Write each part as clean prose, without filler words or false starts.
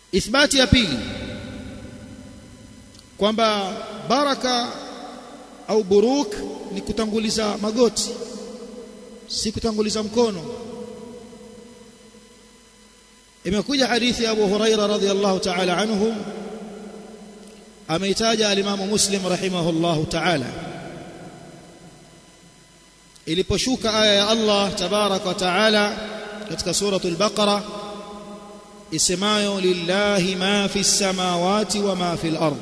ithbati ya pili kwamba baraka au buruk ni kutanguliza magoti, si kutanguliza mkono. Imekuja hadithi ya Abu Huraira radhiyallahu ta'ala anhu, ameitaja al-Imam Muslim rahimahullahu ta'ala, iliposhuka aya ya Allah tabaraka wa ta'ala katika suratul Baqara isemayo lillahi ma fi samawati wa ma fi al-ard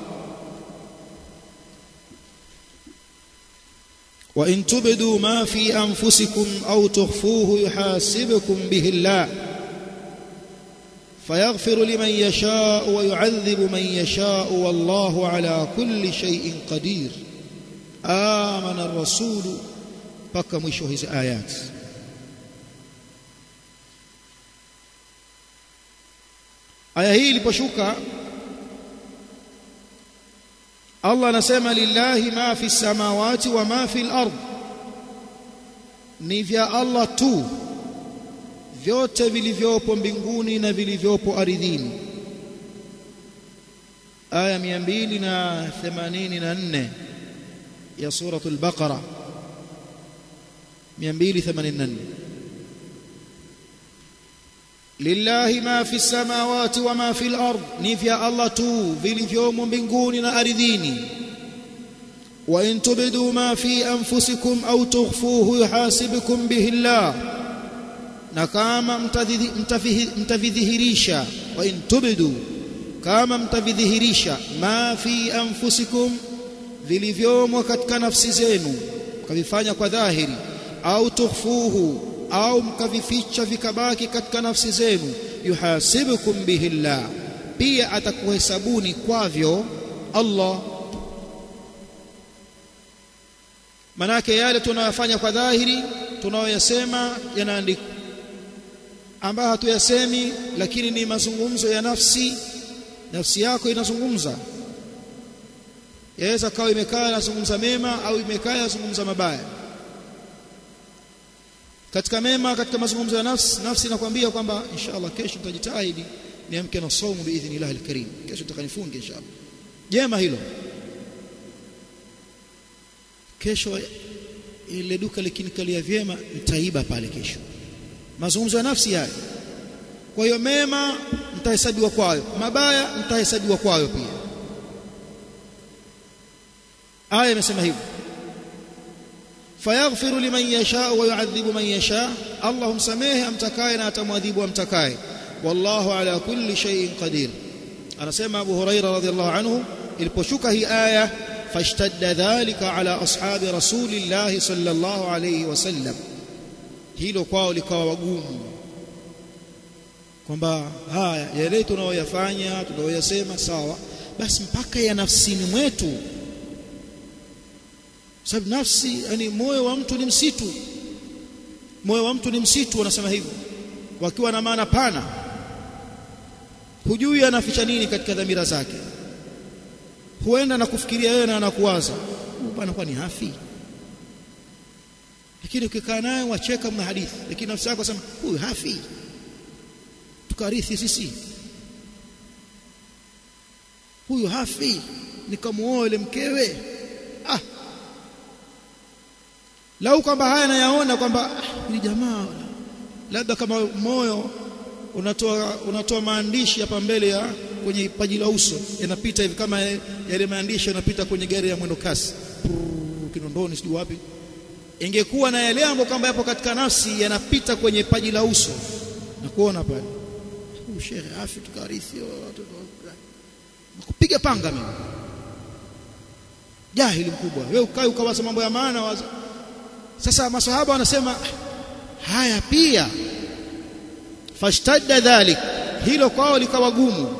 wa in tubdu ma fi anfusikum aw tukhfuhu yuhasibukum bihi Allah fayaghfiru liman yasha'u wa yu'adhibu man yasha'u wallahu ala kulli shay'in qadir. Amana ar-rasul, paka mwisho hizi ayat. Aya hii iliposhuka, Allah anasema lillahi ma fi samawati wa ma fi al-ard, ni vya Allah tu vyote vilivyopo mbinguni na vilivyopo ardhini. Aya 284 ya suratul Baqara 284. Lillahi ma fi samawati wa ma fi al-ard, ni vya Allah tu vilivyomo mbinguni na ardhini. Wa in tubdu ma fi anfusikum aw tukhfuhu yuhasibukum bihi Allah, na kama mtavidhihirisha, wa in tubdu, kama mtavidhihirisha, ma fi anfusikum, vilivyomo katika nafsi zenu, mkavifanya kwa dhahiri, au tukhfuhu, au mkavificha vikabaki katika nafsi zenu, yuhasibukum bihi Allah, pia atakuhesabuni kwavyo Allah. Manake yale tunayofanya kwa dhahiri, tunayoyasema yanaandikwa, ambayo hatuyasemi lakini ni mazungumzo ya nafsi yako inazungumza. Yaweza kawa imekaa inazungumza mema au imekaa inazungumza mabaya. Katika mema, katika mazungumzo ya nafsi inakwambia kwamba inshallah kesho nitajitahidi niamke na saumu biidhnillah alkarim, kesho nitakanifunge inshallah. Jema hilo. Kesho ile duka likinikalia vyema nitaiba pale kesho. Mazungumzo ya nafsi haya. Kwa hiyo mema mtahesabiwa kwayo, mabaya mtahesabiwa kwayo pia. Aya imesema hivyo, fayaghfiru liman yasha wa yu'adhibu man yasha, Allah humsamehe amtakaye na atamwadhibu amtakaye, wallahu ala kulli shay'in qadir. Anasema Abu Huraira radhiyallahu anhu, iliposhuka hii aya, fashtadda dhalika ala ashabi rasulillah sallallahu alayhi wasallam, hilo kwao likawa wagumu, kwamba haya yale tunayoyafanya tunayoyasema sawa, basi mpaka ya nafsini mwetu. Sababu nafsi, yani moyo wa mtu ni msitu, moyo wa mtu ni msitu, wanasema hivyo wakiwa na maana pana. Hujui anaficha nini katika dhamira zake. Huenda na kufikiria yeye na anakuwaza bwana, kwani hafi? Lakini ukikaa naye wacheka mna hadithi, lakini nafsi yako sema huyu hafi, tukarithi sisi, huyu hafi, nikamuoa ile mkewe. Lau kwamba haya nayaona kwamba ni jamaa, labda kama moyo unatoa maandishi hapa mbele ya kwenye paji la uso, yanapita hivi kama yale maandishi yanapita kwenye gari ya mwendo kasi Kinondoni sijui wapi, ingekuwa na yale ambayo kwamba yapo katika nafsi yanapita kwenye paji la uso na kuona pale huyu shekhe afi, tukarithi nakupiga panga mimi, jahili mkubwa wewe, ukae ukawaza mambo ya maana waza. Sasa maswahaba wanasema haya pia, fashtadda dhalik, hilo kwao likawa gumu.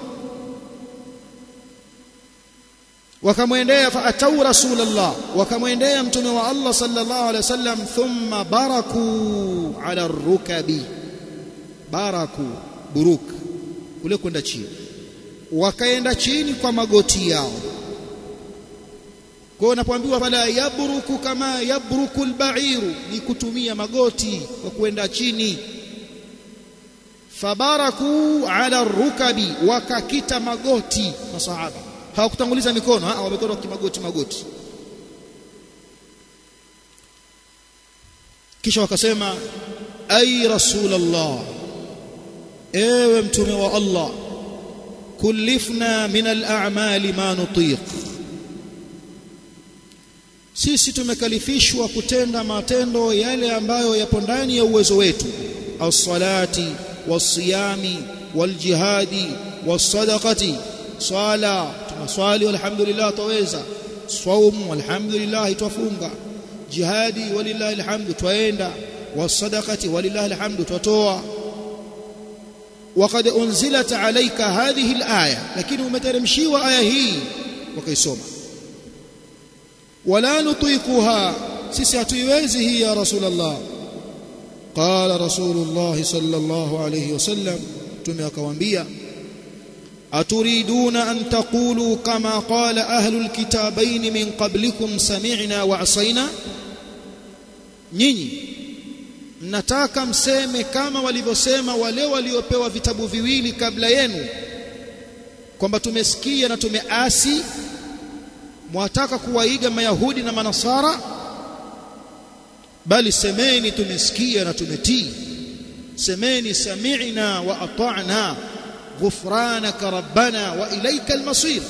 Wakamwendea faatau rasulullah, wakamwendea mtume wa Allah sallallahu alaihi wasallam, thumma baraku ala rukabi, baraku buruk, kule kwenda chini, wakaenda chini kwa magoti yao. Kwa unapoambiwa fala yabruku kama yabruku albairu, ni kutumia magoti kwa kwenda chini. fabaraku ala rukabi, wakakita magoti masahaba, hawakutanguliza mikono, wamekona magoti. Kisha wakasema ay rasulullah, ewe mtume wa Allah, kullifna min al-a'mali ma nutiq, sisi tumekalifishwa kutenda matendo yale ambayo yapo ndani ya uwezo wetu, as-salati was-siyami wal-jihadi was-sadaqati, swala tunaswali walhamdulillah twaweza, saumu walhamdulillah twafunga, jihadi walillahi alhamdu twaenda, was-sadaqati walillahi alhamdu twatoa. وقد أنزلت عليك هذه الآية، لكن umeteremshiwa aya hii wakaisoma. ولا نطيقها، sisi hatuiwezi hii ya Rasulullah. قال رسول الله صلى الله عليه وسلم, tume akawaambia, أتريدون أن تقولوا كما قال أهل الكتابين من قبلكم سمعنا وعصينا، nyinyi mnataka mseme kama walivyosema wale waliopewa vitabu viwili kabla yenu, kwamba tumesikia na tumeasi? Mwataka kuwaiga Mayahudi na Manasara? Bali semeni tumesikia na tumetii. Semeni sami'na wa ata'na ghufranaka rabbana wa ilayka al-masir.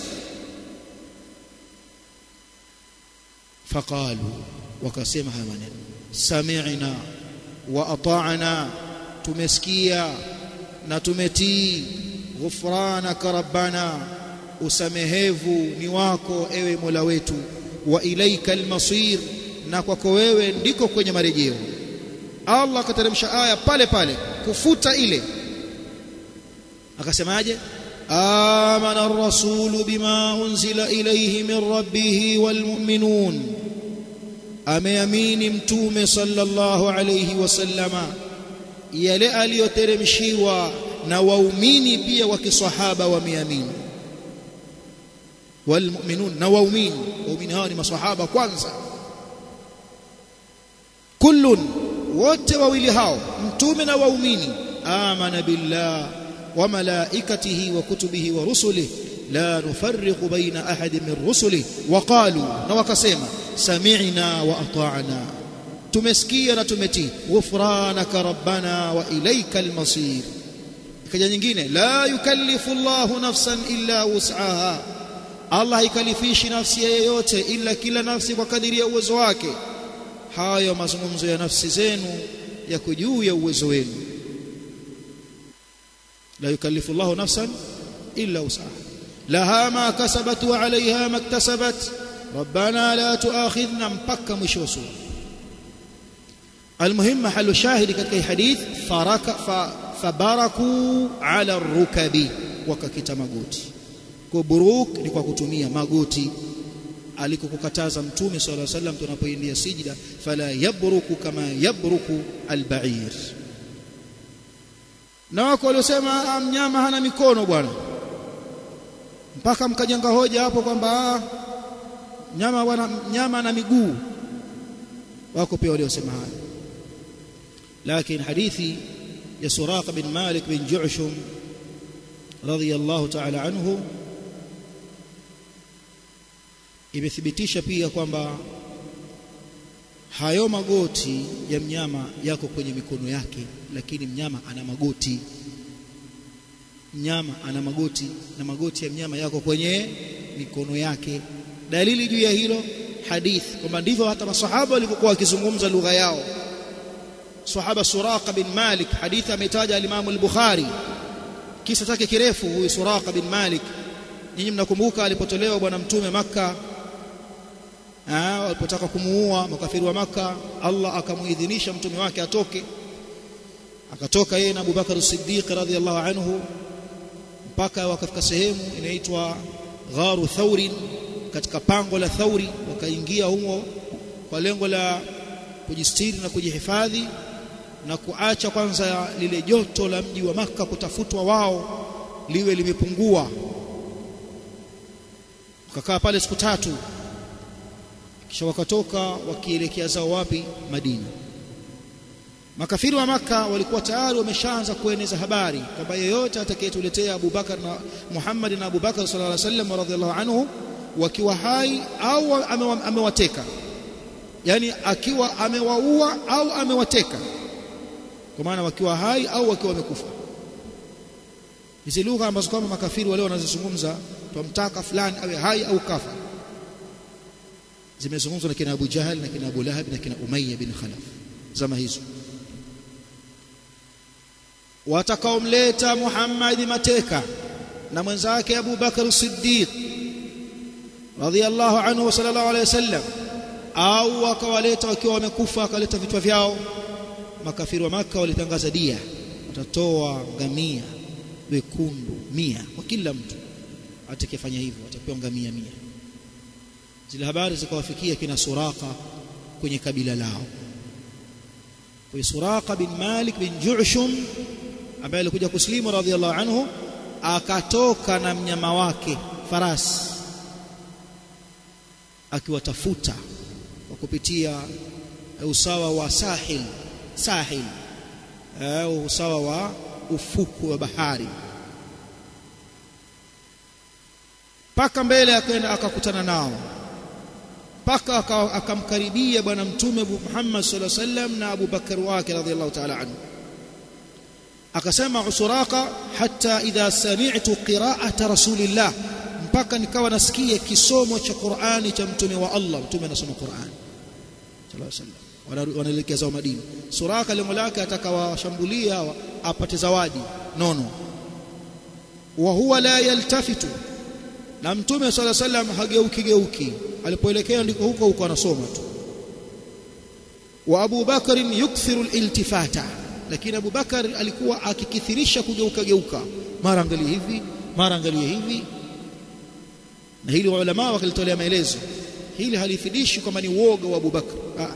Faqalu, wakasema haya maneno, sami'na wa ata'na, tumesikia na tumetii, ghufranaka rabbana, usamehevu ni wako ewe Mola wetu, wa ilaika almasir, na kwako wewe ndiko kwenye marejeo. Allah akateremsha aya pale pale kufuta ile, akasemaje? amana ar-rasulu bima unzila ilayhi min rabbih walmu'minun, ameamini mtume sallallahu alayhi wasallama yale aliyoteremshiwa na waumini pia wa kisahaba wameamini. Walmu'minun, na waumini hawa ni masahaba kwanza. Kullun, wote wawili hao mtume na waumini, amana billah wa malaikatihi wa kutubihi wa rusulihi la nufarriqu baina ahadin min rusulihi, wa qalu, na wakasema, sami'na wa ata'na, tumesikia na tumetii, ghufranaka rabbana wa ilayka al-masir. Ikaja nyingine, la yukallifu Allahu nafsan illa wus'aha, Allah haikalifishi nafsi yoyote ila kila nafsi kwa kadiri ya uwezo wake. Hayo mazungumzo ya nafsi zenu yako juu ya uwezo wenu. La yukallifu Allahu nafsan illa wus'aha laha ma kasabat wa 'alayha ma iktasabat rabbana la tu'akhidhna, mpaka mwisho wa sura. Almuhim, mahalu shahidi katika hadith, fabaraku ala ar-rukabi, wakakita magoti. Kwa buruk ni kwa kutumia magoti alikokukataza mtume sallallahu alaihi wasallam tunapoingia sijida, fala yabruku kama yabruku al-ba'ir. Na wako waliosema mnyama hana mikono bwana, mpaka mkajenga hoja hapo kwamba mnyama ana miguu. Wako pia waliosema haya, lakini hadithi ya Suraqa bin Malik bin Ju'shum radhiyallahu ta'ala anhu imethibitisha pia kwamba hayo magoti ya mnyama yako kwenye mikono yake, lakini mnyama ana magoti. Mnyama ana magoti na magoti ya mnyama yako kwenye mikono yake. Dalili juu ya hilo hadith kwamba ndivyo hata masahaba walivyokuwa wakizungumza lugha yao. Sahaba Suraqa bin Malik, hadithi ametaja al-Imam al-Bukhari, kisa chake kirefu huyu Suraqa bin Malik. Ninyi mnakumbuka alipotolewa bwana mtume Makka, walipotaka kumuua makafiri wa Makka, Allah akamuidhinisha mtume wake atoke. Akatoka yeye na Abu Bakar as-Siddiq radhiyallahu anhu mpaka wakafika sehemu inaitwa Gharu Thawrin, katika pango la Thawri. Wakaingia humo kwa lengo la kujistiri na kujihifadhi na kuacha kwanza lile joto la mji wa Makka kutafutwa wao liwe limepungua. Wakakaa pale siku 3, kisha wakatoka wakielekea zao wapi? Madina. Makafiri wa Makka walikuwa tayari wameshaanza kueneza habari kwamba yeyote atakayetuletea Abu Bakar na Muhammad na Abu Bakar sallallahu alaihi wasallam radhiallahu anhu wakiwa hai au amewateka, yani akiwa amewaua au amewateka, kwa maana wakiwa hai au wakiwa wamekufa. Hizi lugha ambazo kama makafiri wale wanazozungumza, tumtaka fulani awe hai au kafa, zimezungumzwa na kina Abu Jahal na kina Abu Lahab na kina Umayya bin Khalaf zama hizo. Watakaomleta Muhammad mateka na mwenzake Abu Bakar Siddiq radhiyallahu anhu wa sallallahu alayhi wasallam, au wakawaleta wakiwa wamekufa, akaleta vichwa vyao, makafiri wa Makka walitangaza dia, watatoa ngamia wekundu 100 kwa kila mtu atakayefanya hivyo, atapewa ngamia 100. Zile habari zikawafikia kina Suraqa kwenye kabila lao. Kwa Suraqa bin Malik bin Ju'shum ambaye alikuja kuslimu radhiyallahu anhu, akatoka na mnyama wake farasi akiwatafuta kwa kupitia usawa wa sahil au usawa wa ufuku wa bahari, paka mbele akaenda akakutana nao, paka akamkaribia bwana mtume Muhammad sallallahu alaihi wasallam na Abu Bakar wake radhiyallahu ta'ala anhu. Akasema Suraqa, hatta idha sami'tu qira'ata rasulillah, mpaka nikawa nasikia kisomo cha Qur'ani cha mtume wa Allah. Mtume anasoma Qur'ani sallallahu alaihi wasallam, wanaelekea Madina. Suraqa lengo lake atakawashambulia apate zawadi nono. Wa huwa la yaltafitu, na mtume sallallahu alaihi wasallam hageuki, alipoelekea ndiko huko anasoma tu. Wa Abu Bakar yukthiru al-iltifata, lakini Abu Bakar alikuwa akikithirisha kugeuka, mara angalia hivi, mara angalia hivi. Na hili ulama wakalitolea maelezo, hili halifidishi kwamba ni uoga wa Abu Bakar.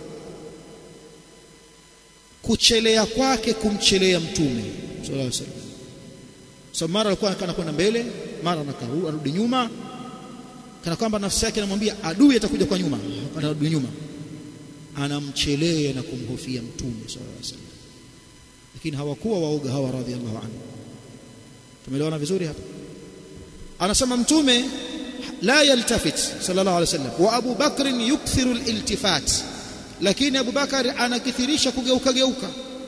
Kuchelea kwake kumchelea mtume sallallahu alaihi wasallam. So mara alikuwa anakwenda mbele, mara anarudi nyuma, kana kwamba nafsi yake inamwambia adui atakuja kwa nyuma, anarudi nyuma, anamchelea na kumhofia mtume sallallahu alaihi wasallam. Lakini hawakuwa waoga hawa radhiallahu anhu. Tumeelewana vizuri hapa? Anasema mtume la yaltafit sallallahu alaihi wasallam, wa Abu Bakr yukthiru al-iltifat, lakini Abu Bakar anakithirisha kugeuka.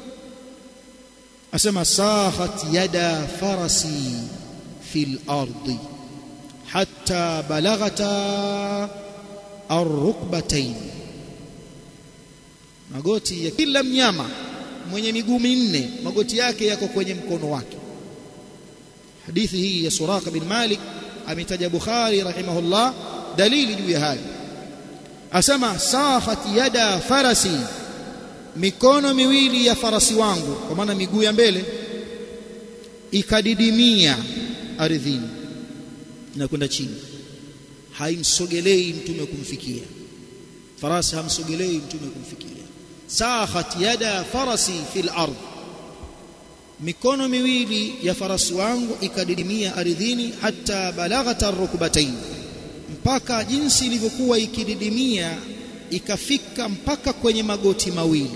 Asema sahat yada farasi fil ardi hatta balaghata ar-rukbatayn, magoti ya kila mnyama mwenye miguu 4 magoti yake yako kwenye mkono wake. Hadithi hii ya Suraqa bin Malik ametaja Bukhari rahimahullah dalili juu ya hali. Asema sahat yada farasi, mikono miwili ya farasi wangu, kwa maana miguu ya mbele, ikadidimia ardhini na kwenda chini, haimsogelei mtume kumfikia. Farasi hamsogelei mtume kumfikia. Sahat yada farasi fil ardh, mikono miwili ya farasi wangu ikadidimia ardhini, hatta balaghata ar-rukbatayn, mpaka jinsi ilivyokuwa ikididimia ikafika mpaka kwenye magoti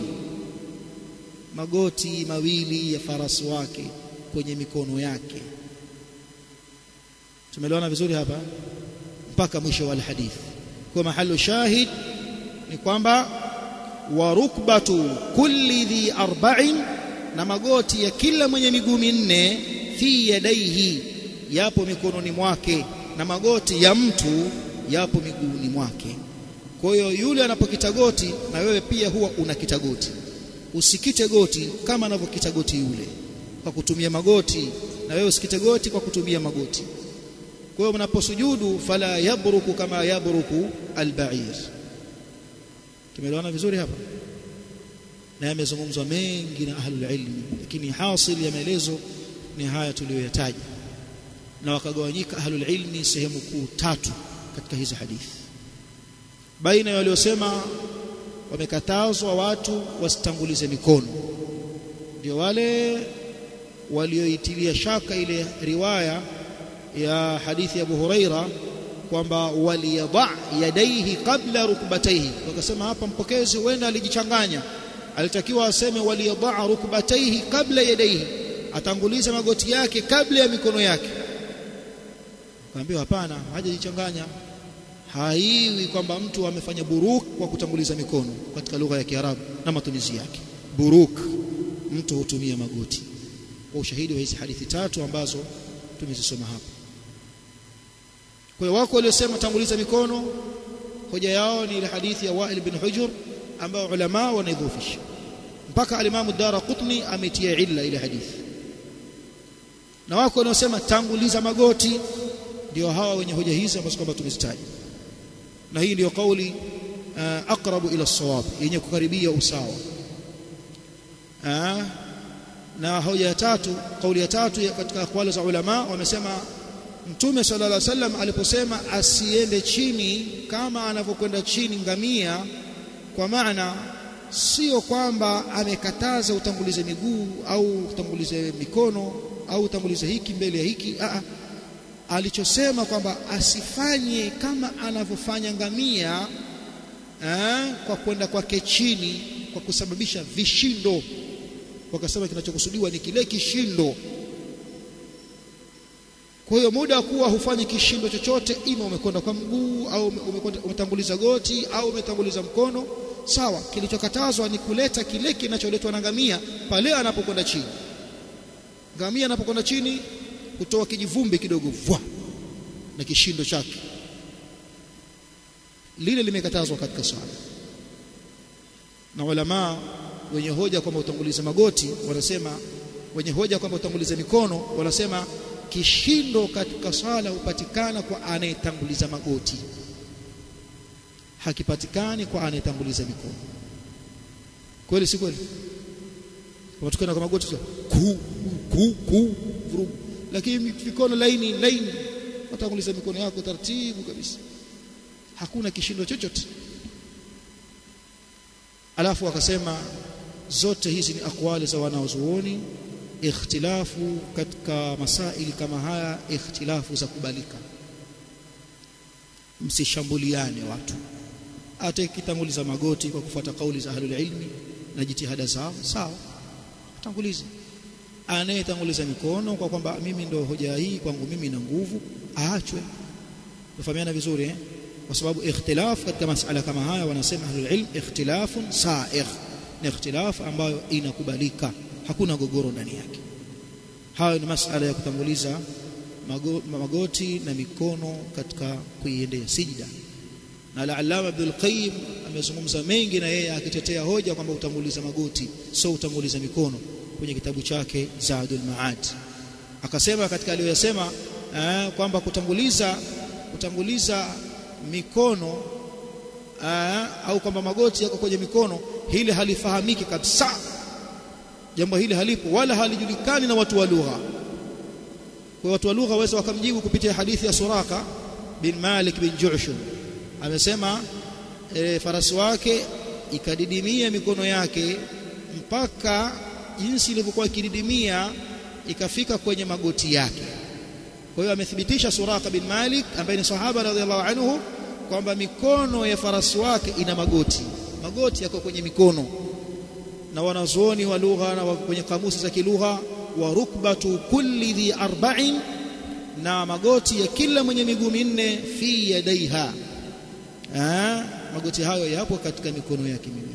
mawili ya farasi wake kwenye mikono yake. Tumeelewana vizuri hapa mpaka mwisho wa hadithi. Kwa mahali shahid ni kwamba wa rukbatu kulli dhi arba'in, na magoti ya kila mwenye miguu 4 fi yadaihi, yapo mikononi mwake, na magoti ya mtu yapo miguuni mwake. Kwa hiyo yule anapokita goti, na wewe pia huwa unakita goti. Usikite goti kama anavyokita goti yule kwa kutumia magoti, na wewe usikite goti kwa kutumia magoti. Kwa hiyo mnaposujudu, fala yabruku kama yabruku al-ba'ir. Tumeelewana vizuri hapa? Na yamezungumzwa mengi na ahlul ilmi, lakini hasil ya maelezo ni haya tuliyoyataja, na wakagawanyika ahlul ilmi sehemu kuu 3 katika hizi hadithi. Baina ya waliosema wamekatazwa watu wasitangulize mikono, ndio wale walioitilia shaka ile riwaya ya hadithi ya Abu Huraira kwamba waliyadha yadaihi qabla rukbatayhi. Wakasema hapa mpokezi huenda alijichanganya, alitakiwa aseme waliyadha rukbatayhi kabla yadayhi, atanguliza magoti yake kabla ya mikono yake. Kaambiwa hapana, hajajichanganya. Haiwi kwamba mtu amefanya buruk kwa kutanguliza mikono katika lugha ya Kiarabu na matumizi yake. Buruk mtu hutumia magoti, kwa ushahidi wa hizi hadithi tatu ambazo tumezisoma hapa. Kwa hiyo wako waliosema tanguliza mikono, hoja yao ni ile hadithi ya Wa'il bin Hujr ambao ulama wanaidhufisha, mpaka al-Imam ad-Darqutni ametia illa ile hadithi. Na wako wanaosema tanguliza magoti, ndio hawa wenye hoja hizi ambazo kwamba tumezitaja, na hii ndio kauli aqrabu ila as-sawab, yenye kukaribia usawa. Na hoja ya tatu, kauli ya tatu katika aqwali za ulama, wamesema Mtume sallallahu alaihi wasallam aliposema asiende chini kama anavyokwenda chini ngamia, kwa maana sio kwamba amekataza utangulize miguu au utangulize mikono au utangulize hiki mbele ya hiki. Alichosema kwamba asifanye kama anavyofanya ngamia kwa kwenda kwake chini kwa kusababisha vishindo. Wakasema kinachokusudiwa ni kile kishindo. Kwa hiyo muda kuwa hufanyi kishindo chochote, ima umekwenda kwa mguu au umetanguliza goti au umetanguliza mkono, sawa. Kilichokatazwa ni kuleta kile kinacholetwa na ngamia pale anapokwenda chini. Ngamia anapokwenda chini kutoa kijivumbi kidogo vwa na kishindo chake, lile limekatazwa katika swala. Na ulama wenye hoja kwamba utanguliza magoti wanasema, wenye hoja kwamba utanguliza mikono wanasema kishindo katika swala hupatikana kwa anayetanguliza magoti, hakipatikani kwa anayetanguliza mikono. Kweli si kweli? Kama tukana kwa magoti vurugu, lakini mikono laini utanguliza mikono yako taratibu kabisa, hakuna kishindo chochote. Alafu wakasema zote hizi ni aqwali za wanaozuoni. Ikhtilafu katika masaili kama haya, ikhtilafu za kubalika. Msishambuliane watu. Hata ikitanguliza magoti kwa kufuata kauli za ahlul ilmi na jitihada zao, sawa, tanguliza. Anayetanguliza mikono kwa kwamba mimi ndio hoja hii kwangu mimi na nguvu, aachwe. Tufahamiana vizuri kwa sababu ikhtilaf katika masala kama haya wanasema ahlul ilm ikhtilafun sa'igh, ni ikhtilaf ambayo inakubalika, hakuna gogoro ndani yake. Hayo ni masala ya kutanguliza magoti na mikono katika kuiendea sijda. Na al-Allama Ibn al-Qayyim amezungumza mengi na yeye akitetea hoja kwamba utanguliza magoti sio utanguliza mikono kwenye kitabu chake Zadul Ma'ad. Akasema katika aliyosema kwamba kutanguliza mikono au kwamba magoti yako kwenye mikono, hili halifahamiki kabisa. Jambo hili halipo wala halijulikani na watu wa lugha. Kwa watu wa lugha waweza wakamjibu kupitia hadithi ya Suraka bin Malik bin Ju'shum. Amesema farasi wake ikadidimia mikono yake mpaka jinsi ilivyokuwa ikididimia ikafika kwenye magoti yake. Kwa hiyo amethibitisha Suraka bin Malik ambaye ni sahaba radhiallahu anhu kwamba mikono ya farasi wake ina magoti yako kwenye mikono. Na wanazuoni wa lugha na kwenye kamusi za kilugha, wa rukbatu kulli dhi arba'in, na magoti ya kila mwenye miguu minne fi yadaiha, magoti hayo yapo katika mikono yake miwili.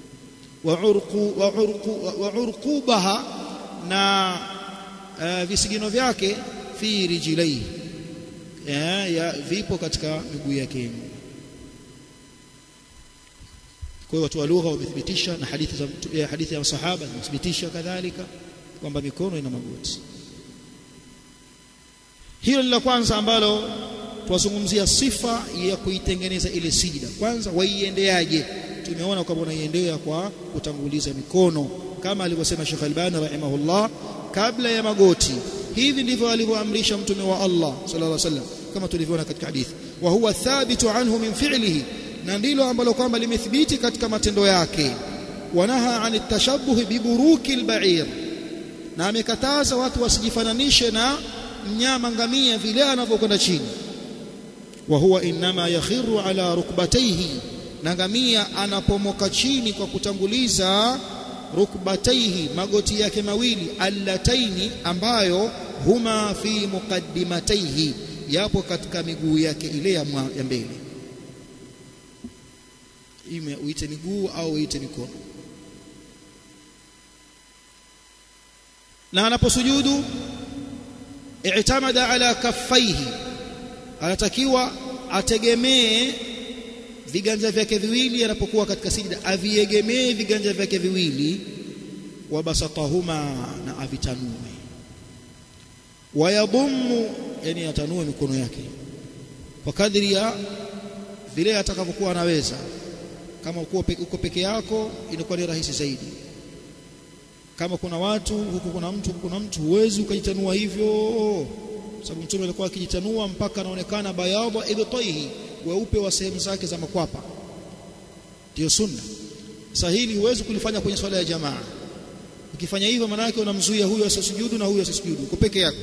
Wa urqubaha, na visigino vyake fi rijlaihi, vipo katika miguu yake. Kwa hiyo watu wa lugha wamethibitisha, na hadithi ya masahaba zimethibitisha kadhalika kwamba mikono ina magoti. Hilo ni la kwanza ambalo tuwazungumzia, sifa ya kuitengeneza ile sijida. Kwanza waiendeaje? Tumeona kwamba unaiendea kwa kutanguliza mikono kama alivyosema Sheikh Albani rahimahullah, kabla ya magoti. Hivi ndivyo alivyoamrisha Mtume wa Allah sallallahu alaihi wasallam kama tulivyoona katika hadithi. Wa huwa thabitu anhu min fi'lihi, na ndilo ambalo kwamba limethibiti katika matendo yake. Wanaha anit tashabbuh biburuki albair, na amekataza watu wasijifananishe na mnyama ngamia vile anavyokwenda chini. Wa huwa inma yakhiru ala rukbatayhi, na ngamia anapomoka chini kwa kutanguliza rukbataihi magoti yake mawili allataini ambayo huma fi muqaddimataihi yapo katika miguu yake ile ya mbele uite miguu au uite mikono na anaposujudu i'tamada ala kaffaihi anatakiwa ategemee viganja vyake viwili anapokuwa katika sijda aviegemee viganja vyake viwili wabasatahuma na avitanue wayadhummu yani atanue mikono yake kwa kadri ya vile atakavyokuwa anaweza kama uko peke yako inakuwa ni rahisi zaidi kama kuna watu huku kuna mtu huwezi ukajitanua hivyo sababu mtume alikuwa akijitanua mpaka anaonekana bayadha ibtaihi weupe wa sehemu zake za makwapa ndio sunna sahili huwezi kulifanya kwenye swala ya jamaa ukifanya hivyo maana yake unamzuia huyo asisujudu na huyo asisujudu uko peke yako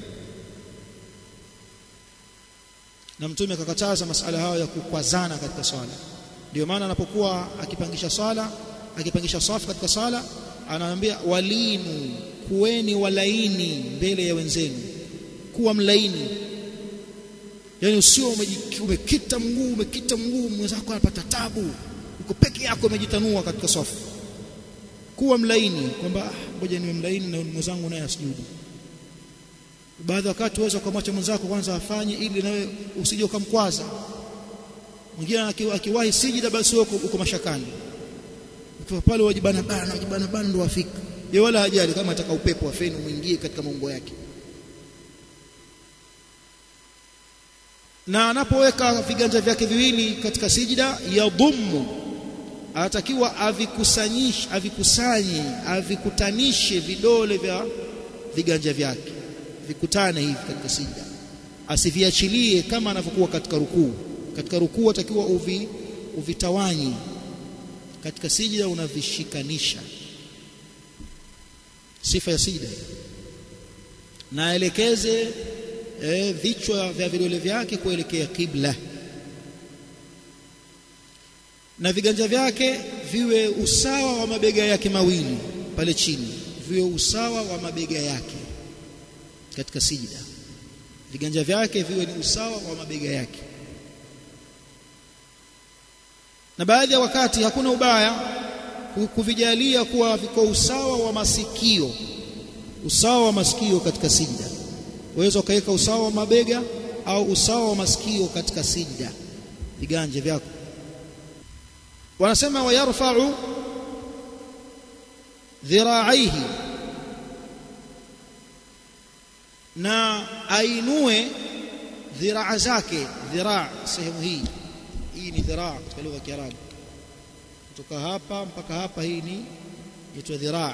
na mtume akakataza masala hayo ya kukwazana katika swala ndio maana anapokuwa akipangisha safu katika sala anaambia walinu kuweni walaini mbele ya wenzenu kuwa mlaini yani usio umekita mguu mwenzako anapata tabu uko peke yako umejitanua katika safu kuwa mlaini kwamba ngoja niwe mlaini na mwenzangu naye asujudu baadhi wakati uweza kumwacha mwenzako kwanza afanye ili nawe usije ukamkwaza mwingine akiwahi sijida basi uko mashakani ukiwa pale wajibana bana ndio afika yeye wala hajali kama ataka upepo wa feni muingie katika maungo yake na anapoweka viganja vyake viwili katika sijida yadhummu anatakiwa avikutanishe vidole vya viganja vyake vikutane hivi katika sijida asiviachilie kama anavyokuwa katika rukuu atakiwa uvitawanyi katika sijida unavishikanisha sifa ya sijida na aelekeze vichwa vya vidole vyake kuelekea kibla na viganja vyake viwe usawa wa mabega yake mawili pale chini viwe usawa wa mabega yake katika sijida viganja vyake viwe ni usawa wa mabega yake na baadhi ya wakati hakuna ubaya kuvijalia kuwa viko usawa wa masikio katika sijda waweza ukaweka usawa wa mabega au usawa wa masikio katika sijda viganja vyako wanasema wayarfa'u dhira'aihi na ainue dhiraa zake sehemu hii ni dhiraa katika lugha ya Kiarabu kutoka hapa mpaka hapa hii ni inaitwa dhiraa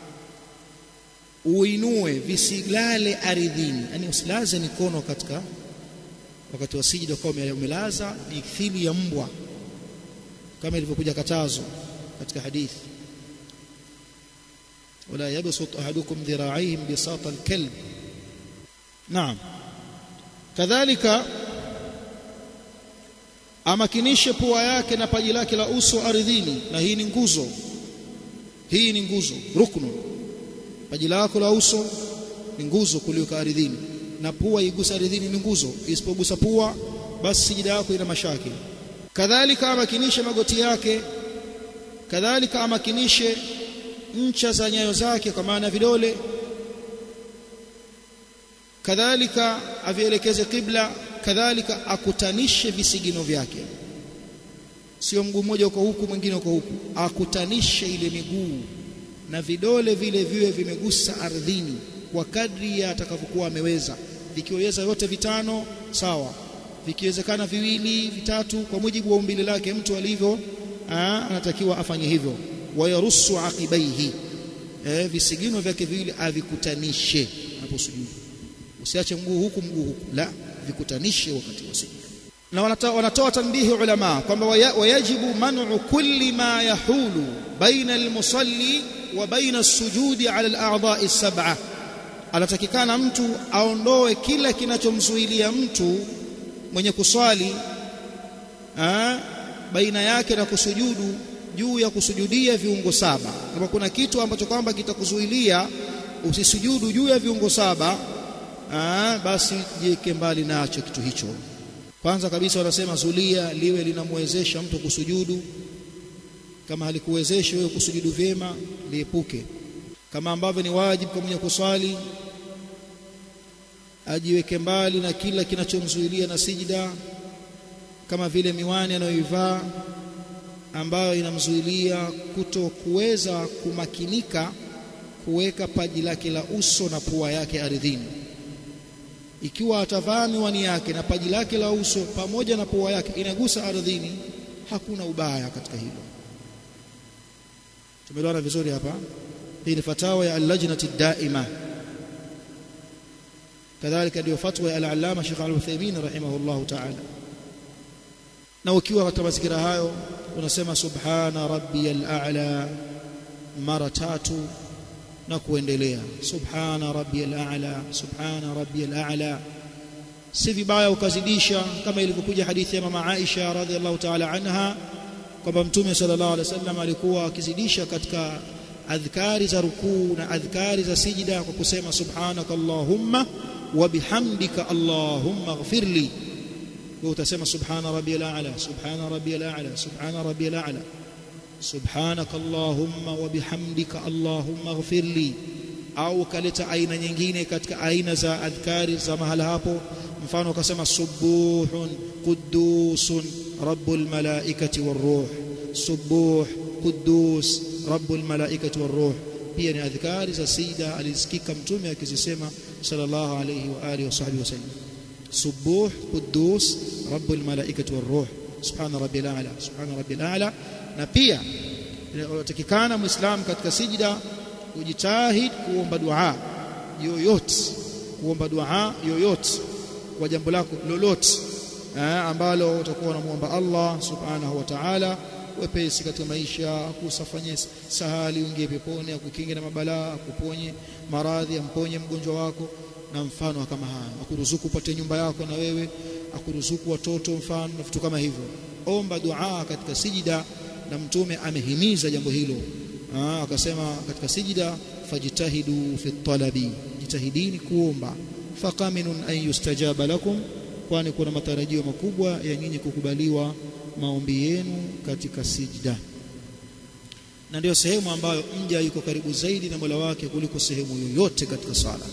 uinue visilale ardhini yani usilaze mikono katika wakati wa sijida kwa umelaza ni mithili ya mbwa kama ilivyokuja katazo katika hadithi wala yabsut ahadukum dhira'ihim bisata al-kalb naam kadhalika amakinishe pua yake na paji lake la uso ardhini na hii ni nguzo ruknu paji lako la uso ni nguzo kuliko ardhini na pua igusa ardhini ni nguzo isipogusa pua basi sijida yako ina mashaki kadhalika amakinishe magoti yake kadhalika amakinishe ncha za nyayo zake kwa maana vidole kadhalika avielekeze kibla kadhalika akutanishe visigino vyake sio mguu mmoja uko huku mwingine uko huku akutanishe ile miguu na vidole vile viwe vimegusa ardhini kwa kadri ya atakavyokuwa ameweza vikiweza yote vitano sawa vikiwezekana viwili vitatu kwa mujibu wa umbile lake mtu alivyo anatakiwa afanye hivyo wayarusu aqibaihi visigino vyake viwili avikutanishe hapo sujudu usiache mguu huku la vikutanishe wakati wa sijda na wanatoa tanbihi ulama kwamba wayajibu man'u kulli ma yahulu baina almusalli wa baina as-sujudi ala al-a'dha'i as-sab'a anatakikana mtu aondoe kila kinachomzuilia mtu mwenye kuswali baina yake na kusujudu juu ya kusujudia viungo 7. Kama kuna kitu ambacho kwamba kitakuzuilia usisujudu juu ya viungo 7, basi jiweke mbali nacho kitu hicho. Kwanza kabisa wanasema zulia liwe linamwezesha mtu kusujudu. Kama halikuwezesha wewe kusujudu vyema, liepuke. Kama ambavyo ni wajibu kwa mwenye kuswali ajiweke mbali na kila kinachomzuilia na sijida, kama vile miwani anayoivaa ambayo inamzuilia kutokuweza kumakinika kuweka paji lake la uso na pua yake ardhini. Ikiwa atavaa miwani yake na paji lake la uso pamoja na pua yake inagusa ardhini, hakuna ubaya katika hilo. Tumeelewana vizuri hapa? Hii ni fatawa ya al-lajnati daima. Kadhalika ndio fatwa ya al-allama Sheikh Al-Uthaymeen rahimahullahu ta'ala. Na ukiwa katika mazingira hayo unasema subhana rabbiyal a'la mara 3 na kuendelea. Subhana rabbiyal a'la, subhana rabbiyal a'la. Si vibaya ukazidisha kama ilivyokuja hadithi ya mama Aisha radhiallahu ta'ala anha kwamba Mtume sallallahu alaihi wasallam alikuwa akizidisha katika adhkari za rukuu na adhkari za sijida kwa kusema subhanakallahumma wa bihamdika allahumma ighfirli. Kwa utasema subhana rabbiyal a'la, subhana rabbiyal a'la, subhana rabbiyal a'la, subhanakallahumma wa bihamdika allahumma ighfirli. Au kaleta aina nyingine katika aina za adhkari za mahala hapo, mfano ukasema subuhun qudusun rabbul malaikati waruh, subuh qudus rabbul malaikati waruh. Pia ni adhkari za sijda alisikika Mtume akizisema sallallahu alayhi wa alihi wasallam. Subuh qudus rabbul malaikati waruh, subhana rabbil a'la, subhana rabbil a'la. Na pia unatakikana muislam katika sijda ujitahid kuomba dua yoyote, kuomba dua yoyote kwa jambo lako lolote ambalo utakuwa unamuomba Allah subhanahu wa ta'ala wepesi katika maisha, kusafanyie sahali uingie peponi, akukinge na mabalaa, akuponye maradhi, amponye mgonjwa wako na mfano kama haya, akuruzuku upate nyumba yako na wewe, akuruzuku watoto mfano na vitu kama hivyo. Omba dua katika sijida, na Mtume amehimiza jambo hilo. Akasema katika sijida fajtahidu fi talabi, jitahidini kuomba, faqaminun an yustajaba lakum, kwani kuna matarajio makubwa ya nyinyi kukubaliwa maombi yenu katika sijda. Na ndio sehemu ambayo mja yuko karibu zaidi na Mola wake kuliko sehemu yoyote katika sala.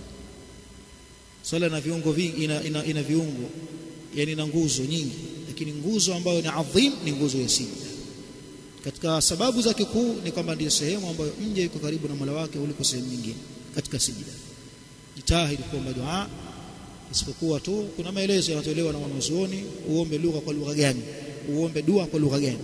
Sala na viungo vingi, ina viungo, yani na nguzo nyingi, lakini nguzo ambayo ni adhim ni nguzo ya sijda. Katika sababu zake kuu ni kwamba ndio sehemu ambayo mja yuko karibu na Mola wake kuliko sehemu nyingine katika sijda. Jitahidi kuomba dua, isipokuwa tu kuna maelezo yanatolewa na wanazuoni, uombe lugha kwa lugha gani, uombe dua kwa lugha gani.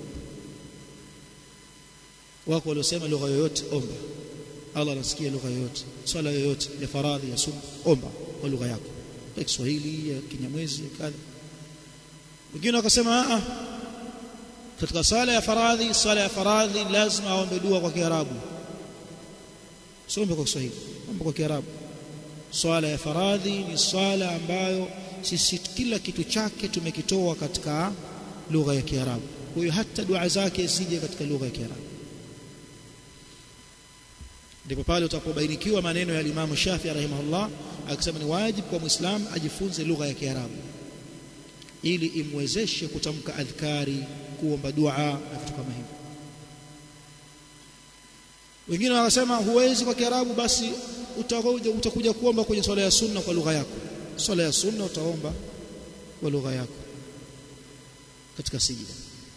Wako waliosema lugha yoyote omba, Allah anasikia lugha yoyote. Swala yoyote ya faradhi ya sunna omba kwa lugha yako, ya Kiswahili, ya Kinyamwezi, ya kadha. Wengine wakasema katika sala ya faradhi lazima aombe dua kwa Kiarabu, siombe kwa Kiswahili, omba kwa Kiarabu. Swala ya faradhi ni swala ambayo sisi kila kitu chake tumekitoa katika lugha ya Kiarabu, kwa hiyo hata dua zake zije katika lugha ya Kiarabu. Ndipo pale utapobainikiwa maneno ya Imam Shafi'i rahimahullah akisema ni wajibu kwa Muislamu ajifunze lugha ya Kiarabu ili imwezeshe kutamka adhkari, kuomba dua na vitu kama hivyo. Wengine wakasema huwezi kwa Kiarabu, basi utakuja kuomba kwenye swala ya sunna kwa lugha yako. Swala ya sunna utaomba kwa lugha yako katika sijida.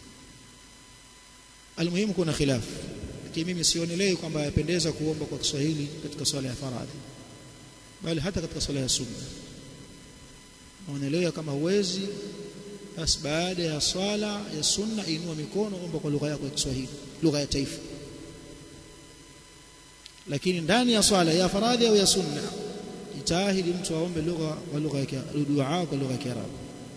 Almuhimu kuna khilaf, lakini mimi sionelei kwamba yapendeza kuomba kwa Kiswahili katika swala ya faradhi, bali hata katika swala ya sunna naonelea kama huwezi, basi baada ya swala ya sunna inua mikono, omba kwa lugha yako ya Kiswahili, lugha ya taifa. Lakini ndani ya swala ya faradhi au ya sunna jitahidi mtu aombe lugha ya dua kwa lugha ya Kiarabu.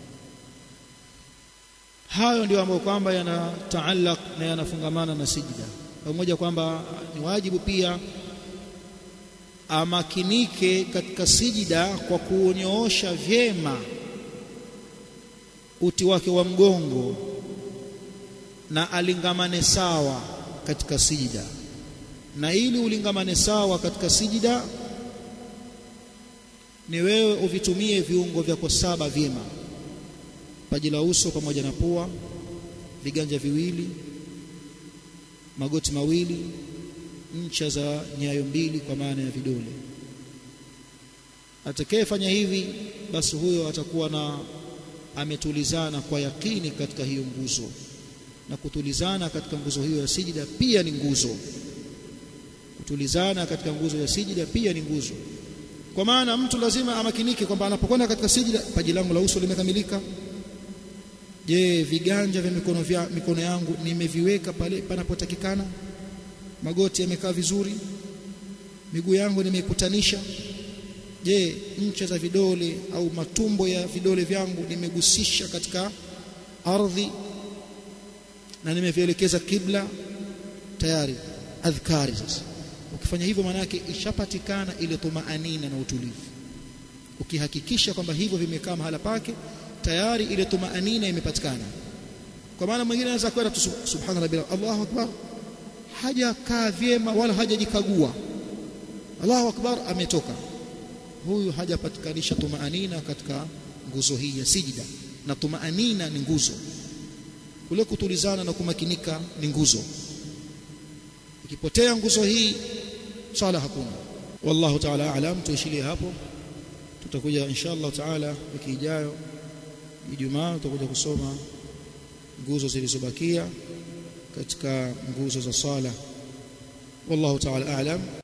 Hayo ndio ambayo kwamba yanataallaq na yanafungamana na sijda, pamoja kwamba ni wajibu pia amakinike katika sijda kwa kuunyoosha vyema uti wake wa mgongo na alingamane sawa katika sijida. Na ili ulingamane sawa katika sijida ni wewe uvitumie viungo vyako 7 vyema: paji la uso pamoja na pua, viganja viwili, magoti mawili, ncha za nyayo mbili kwa maana ya vidole. Atakayefanya hivi basi huyo atakuwa ametulizana kwa yakini katika hiyo nguzo, na kutulizana katika nguzo hiyo ya sijida pia ni nguzo. Kutulizana katika nguzo ya sijida pia ni nguzo, kwa maana mtu lazima amakinike kwamba anapokwenda katika sijida, paji langu la uso limekamilika. Je, viganja vya mikono yangu nimeviweka pale panapotakikana? Magoti yamekaa vizuri? Miguu yangu nimeikutanisha? Je, ncha za vidole au matumbo ya vidole vyangu nimegusisha katika ardhi na nimevielekeza kibla? Tayari adhkari. Sasa ukifanya hivyo, maana yake ishapatikana ile tumaanina na utulivu. Ukihakikisha kwamba hivyo vimekaa mahala pake, tayari ile tumaanina imepatikana. Kwa maana mwingine anaweza kwenda tu subhana rabbil Allahu akbar, hajakaa vyema wala hajajikagua, Allahu akbar, ametoka. Huyu hajapatikanisha tumaanina katika nguzo hii ya sijida. Na tumaanina ni nguzo, kule kutulizana na kumakinika ni nguzo. Ikipotea nguzo hii, sala hakuna. Wallahu ta'ala a'lam. Tuishilie hapo, tutakuja inshallah ta'ala wiki ijayo Ijumaa tutakuja kusoma nguzo zilizobakia katika nguzo za sala. Wallahu ta'ala a'lam.